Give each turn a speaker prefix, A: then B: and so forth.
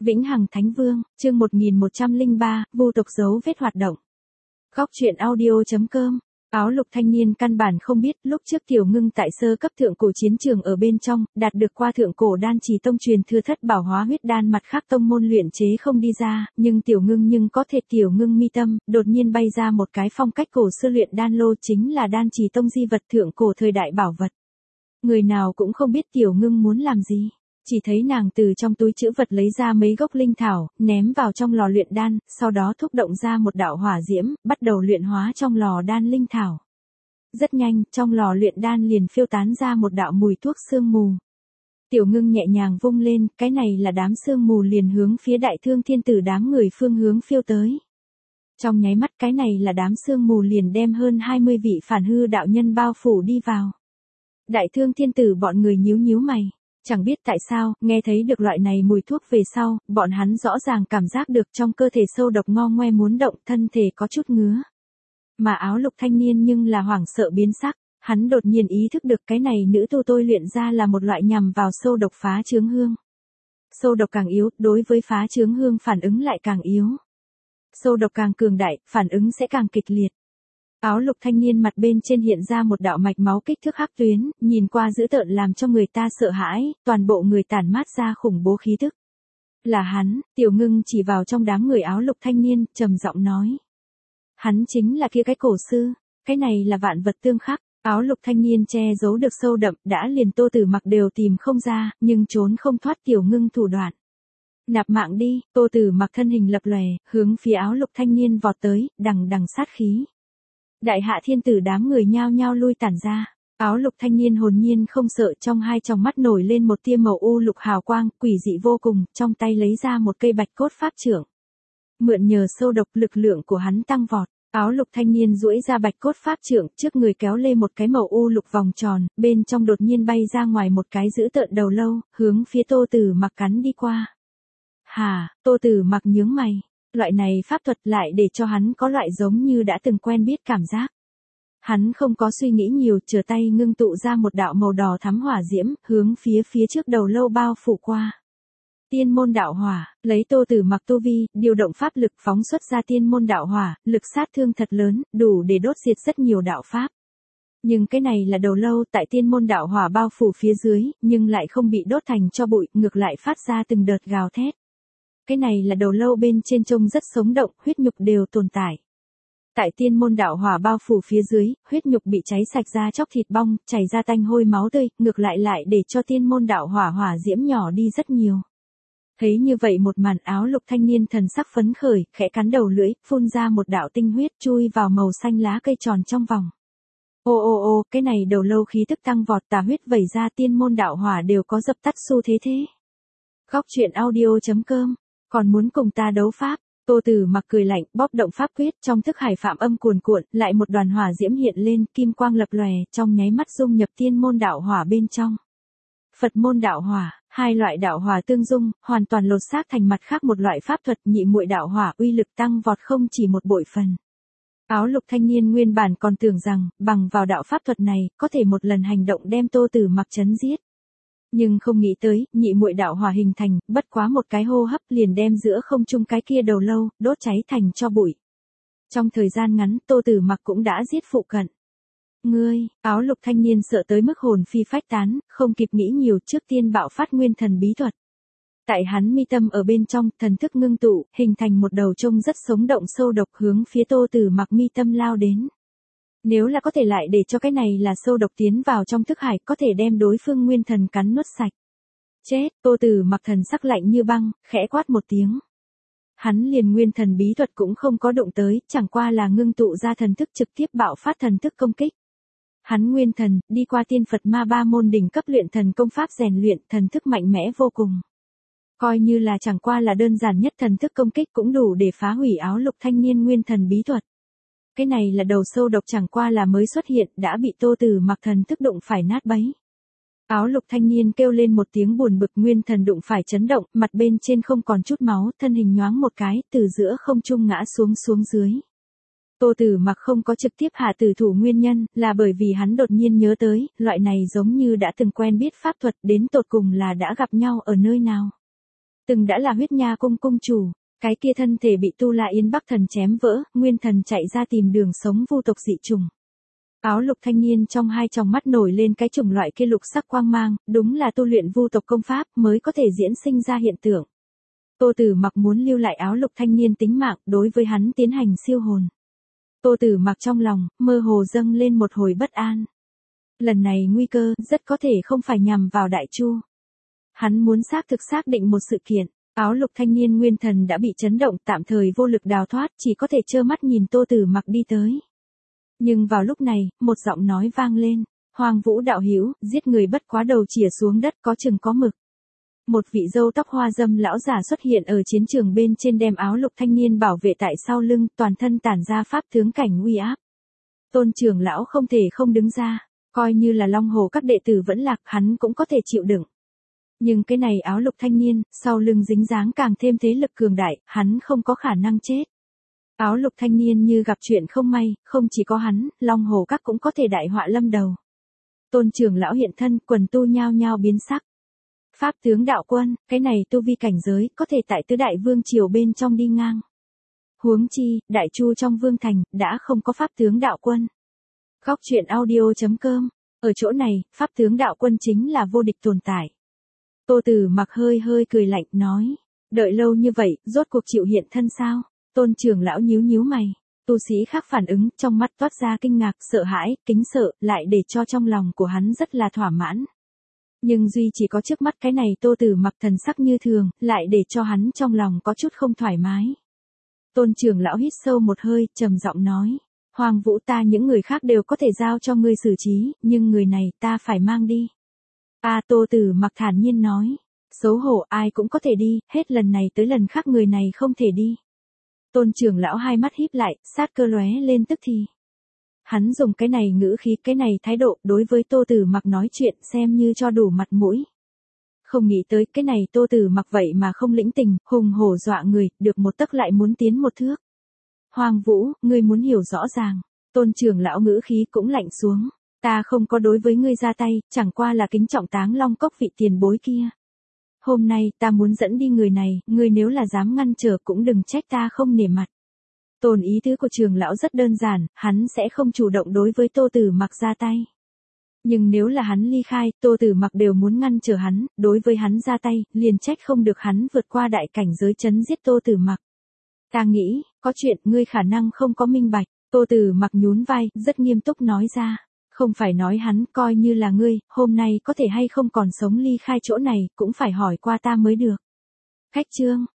A: Vĩnh Hằng Thánh Vương, chương 1103, vu tộc dấu vết hoạt động. Góc truyện audio.com. Áo lục thanh niên căn bản không biết, lúc trước Tiểu Ngưng tại sơ cấp thượng cổ chiến trường ở bên trong, đạt được qua thượng cổ đan trì tông truyền thừa thất bảo hóa huyết đan, mặt khác tông môn luyện chế không đi ra, nhưng Tiểu Ngưng có thể. Tiểu Ngưng mi tâm, đột nhiên bay ra một cái phong cách cổ xưa luyện đan lô, chính là đan trì tông di vật thượng cổ thời đại bảo vật. Người nào cũng không biết Tiểu Ngưng muốn làm gì. Chỉ thấy nàng từ trong túi trữ vật lấy ra mấy gốc linh thảo, ném vào trong lò luyện đan, sau đó thúc động ra một đạo hỏa diễm, bắt đầu luyện hóa trong lò đan linh thảo. Rất nhanh, trong lò luyện đan liền phiêu tán ra một đạo mùi thuốc sương mù. Tiểu Ngưng nhẹ nhàng vung lên, cái này là đám sương mù liền hướng phía Đại Thương Thiên Tử đám người phương hướng phiêu tới. Trong nháy mắt, cái này là đám sương mù liền đem hơn 20 vị phản hư đạo nhân bao phủ đi vào. Đại Thương Thiên Tử bọn người nhíu mày. Chẳng biết tại sao, nghe thấy được loại này mùi thuốc về sau, bọn hắn rõ ràng cảm giác được trong cơ thể sâu độc ngo ngoe muốn động, thân thể có chút ngứa. Mà áo lục thanh niên nhưng là hoảng sợ biến sắc, hắn đột nhiên ý thức được cái này nữ tu tôi luyện ra là một loại nhằm vào sâu độc phá chướng hương. Sâu độc càng yếu, đối với phá chướng hương phản ứng lại càng yếu. Sâu độc càng cường đại, phản ứng sẽ càng kịch liệt. Áo lục thanh niên mặt bên trên hiện ra một đạo mạch máu kích thước hắc tuyến, nhìn qua dữ tợn làm cho người ta sợ hãi, toàn bộ người tản mát ra khủng bố khí tức. Là hắn. Tiểu Ngưng chỉ vào trong đám người áo lục thanh niên, trầm giọng nói. Hắn chính là kia cái cổ sư, cái này là vạn vật tương khắc. Áo lục thanh niên che giấu được sâu đậm, đã liền Tô Tử Mặc đều tìm không ra, nhưng trốn không thoát Tiểu Ngưng thủ đoạn. Nạp mạng đi. Tô Tử Mặc thân hình lập lòe, hướng phía áo lục thanh niên vọt tới, đằng sát khí. Đại hạ thiên tử đám người nhao nhao lui tản ra. Áo lục thanh niên hồn nhiên không sợ, trong hai tròng mắt nổi lên một tia màu u lục hào quang, quỷ dị vô cùng, trong tay lấy ra một cây bạch cốt pháp trượng. Mượn nhờ sâu độc, lực lượng của hắn tăng vọt. Áo lục thanh niên duỗi ra bạch cốt pháp trượng, trước người kéo lê một cái màu u lục vòng tròn, bên trong đột nhiên bay ra ngoài một cái dữ tợn đầu lâu, hướng phía Tô Tử Mặc cắn đi qua. Hà. Tô Tử Mặc nhướng mày. Loại này pháp thuật lại để cho hắn có loại giống như đã từng quen biết cảm giác. Hắn không có suy nghĩ nhiều, trở tay ngưng tụ ra một đạo màu đỏ thắm hỏa diễm, hướng phía trước đầu lâu bao phủ qua. Tiên môn đạo hỏa, lấy Tô Tử Mặc tu vi, điều động pháp lực phóng xuất ra tiên môn đạo hỏa, lực sát thương thật lớn, đủ để đốt diệt rất nhiều đạo pháp. Nhưng cái này là đầu lâu, tại tiên môn đạo hỏa bao phủ phía dưới, nhưng lại không bị đốt thành tro bụi, ngược lại phát ra từng đợt gào thét. Cái này là đầu lâu bên trên trông rất sống động, huyết nhục đều tồn tại. Tại tiên môn đạo hỏa bao phủ phía dưới, huyết nhục bị cháy sạch ra chóc thịt bong, chảy ra tanh hôi máu tươi, ngược lại để cho tiên môn đạo hỏa diễm nhỏ đi rất nhiều. Thấy như vậy một màn, áo lục thanh niên thần sắc phấn khởi, khẽ cắn đầu lưỡi, phun ra một đạo tinh huyết chui vào màu xanh lá cây tròn trong vòng. Ô, cái này đầu lâu khí tức tăng vọt, tà huyết vẩy ra, tiên môn đạo hỏa đều có dập tắt xu thế. Góc truyện audio.com. Còn muốn cùng ta đấu pháp? Tô Tử Mặc cười lạnh, bóp động pháp quyết, trong thức hải phạm âm cuồn cuộn, lại một đoàn hỏa diễm hiện lên, kim quang lập lòe, trong nháy mắt dung nhập tiên môn đạo hỏa bên trong. Phật môn đạo hỏa, hai loại đạo hỏa tương dung, hoàn toàn lột xác thành mặt khác một loại pháp thuật, nhị muội đạo hỏa uy lực tăng vọt không chỉ một bội phần. Áo lục thanh niên nguyên bản còn tưởng rằng, bằng vào đạo pháp thuật này, có thể một lần hành động đem Tô Tử Mặc chấn giết. Nhưng không nghĩ tới, nhị muội đạo hỏa hình thành, bất quá một cái hô hấp liền đem giữa không trung cái kia đầu lâu, đốt cháy thành tro bụi. Trong thời gian ngắn, Tô Tử Mặc cũng đã giết phụ cận. Ngươi. Áo lục thanh niên sợ tới mức hồn phi phách tán, không kịp nghĩ nhiều, trước tiên bạo phát nguyên thần bí thuật. Tại hắn mi tâm ở bên trong, thần thức ngưng tụ, hình thành một đầu trông rất sống động sâu độc hướng phía Tô Tử Mặc mi tâm lao đến. Nếu là có thể lại để cho cái này là sâu độc tiến vào trong thức hải, có thể đem đối phương nguyên thần cắn nuốt sạch. Chết. Tô Tử Mặc thần sắc lạnh như băng, khẽ quát một tiếng. Hắn liền nguyên thần bí thuật cũng không có động tới, chẳng qua là ngưng tụ ra thần thức trực tiếp bạo phát thần thức công kích. Hắn nguyên thần, đi qua tiên Phật ma ba môn đỉnh cấp luyện thần công pháp rèn luyện, thần thức mạnh mẽ vô cùng. Coi như là chẳng qua là đơn giản nhất thần thức công kích cũng đủ để phá hủy áo lục thanh niên nguyên thần bí thuật. Cái này là đầu sâu độc chẳng qua là mới xuất hiện, đã bị Tô Tử Mặc thần thức đụng phải nát bấy. Áo lục thanh niên kêu lên một tiếng buồn bực, nguyên thần đụng phải chấn động, mặt bên trên không còn chút máu, thân hình nhoáng một cái, từ giữa không trung ngã xuống dưới. Tô Tử Mặc không có trực tiếp hạ tử thủ nguyên nhân, là bởi vì hắn đột nhiên nhớ tới, loại này giống như đã từng quen biết pháp thuật, đến tột cùng là đã gặp nhau ở nơi nào. Từng đã là huyết nha cung cung chủ, cái kia thân thể bị Tu La Yên Bắc thần chém vỡ, nguyên thần chạy ra tìm đường sống vu tộc dị trùng. Áo lục thanh niên trong hai tròng mắt nổi lên cái chủng loại kia lục sắc quang mang, đúng là tu luyện vu tộc công pháp mới có thể diễn sinh ra hiện tượng. Tô Tử Mặc muốn lưu lại áo lục thanh niên tính mạng, đối với hắn tiến hành siêu hồn. Tô Tử Mặc trong lòng, mơ hồ dâng lên một hồi bất an. Lần này nguy cơ, rất có thể không phải nhằm vào Đại Chu. Hắn muốn xác định một sự kiện, áo lục thanh niên nguyên thần đã bị chấn động, tạm thời vô lực đào thoát, chỉ có thể trơ mắt nhìn Tô Tử Mặc đi tới. Nhưng vào lúc này, một giọng nói vang lên, Hoàng Vũ đạo hữu, giết người bất quá đầu chĩa xuống đất có chừng có mực. Một vị râu tóc hoa dâm lão giả xuất hiện ở chiến trường bên trên, đem áo lục thanh niên bảo vệ tại sau lưng, toàn thân tản ra pháp tướng cảnh uy áp. Tôn trưởng lão không thể không đứng ra, coi như là Long Hồ các đệ tử vẫn lạc, hắn cũng có thể chịu đựng. Nhưng cái này áo lục thanh niên, sau lưng dính dáng càng thêm thế lực cường đại, hắn không có khả năng chết. Áo lục thanh niên như gặp chuyện không may, không chỉ có hắn, Long Hồ các cũng có thể đại họa lâm đầu. Tôn trưởng lão hiện thân, quần tu nhao nhao biến sắc. Pháp tướng đạo quân, cái này tu vi cảnh giới, có thể tại tứ đại vương triều bên trong đi ngang. Huống chi, Đại Chu trong vương thành, đã không có pháp tướng đạo quân. Góc truyện audio.com, ở chỗ này, pháp tướng đạo quân chính là vô địch tồn tại. Tô Tử Mặc hơi hơi cười lạnh, nói, đợi lâu như vậy, rốt cuộc chịu hiện thân sao? Tôn trưởng lão nhíu nhíu mày, tu sĩ khác phản ứng, trong mắt toát ra kinh ngạc, sợ hãi, kính sợ, lại để cho trong lòng của hắn rất là thỏa mãn. Nhưng duy chỉ có trước mắt cái này Tô Tử Mặc thần sắc như thường, lại để cho hắn trong lòng có chút không thoải mái. Tôn trưởng lão hít sâu một hơi, trầm giọng nói, Hoàng Vũ, ta những người khác đều có thể giao cho ngươi xử trí, nhưng người này ta phải mang đi. Tô Tử Mặc thản nhiên nói, xấu hổ, ai cũng có thể đi, hết lần này tới lần khác người này không thể đi. Tôn trưởng lão hai mắt híp lại, sát cơ lóe lên tức thì. Hắn dùng cái này ngữ khí, cái này thái độ, đối với Tô Tử Mặc nói chuyện xem như cho đủ mặt mũi. Không nghĩ tới cái này Tô Tử Mặc vậy mà không lĩnh tình, hùng hổ dọa người, được một tấc lại muốn tiến một thước. Hoàng Vũ, ngươi muốn hiểu rõ ràng. Tôn trưởng lão ngữ khí cũng lạnh xuống. Ta không có đối với ngươi ra tay, chẳng qua là kính trọng Táng Long Cốc vị tiền bối kia. Hôm nay ta muốn dẫn đi người này, ngươi nếu là dám ngăn trở cũng đừng trách ta không nể mặt. Tôn ý tứ của trưởng lão rất đơn giản, hắn sẽ không chủ động đối với Tô Tử Mặc ra tay. Nhưng nếu là hắn ly khai, Tô Tử Mặc đều muốn ngăn trở hắn, đối với hắn ra tay, liền trách không được hắn vượt qua đại cảnh giới chấn giết Tô Tử Mặc. Ta nghĩ, có chuyện ngươi khả năng không có minh bạch. Tô Tử Mặc nhún vai, rất nghiêm túc nói ra. Không phải nói hắn, coi như là ngươi, hôm nay có thể hay không còn sống ly khai chỗ này, cũng phải hỏi qua ta mới được. Khách chương.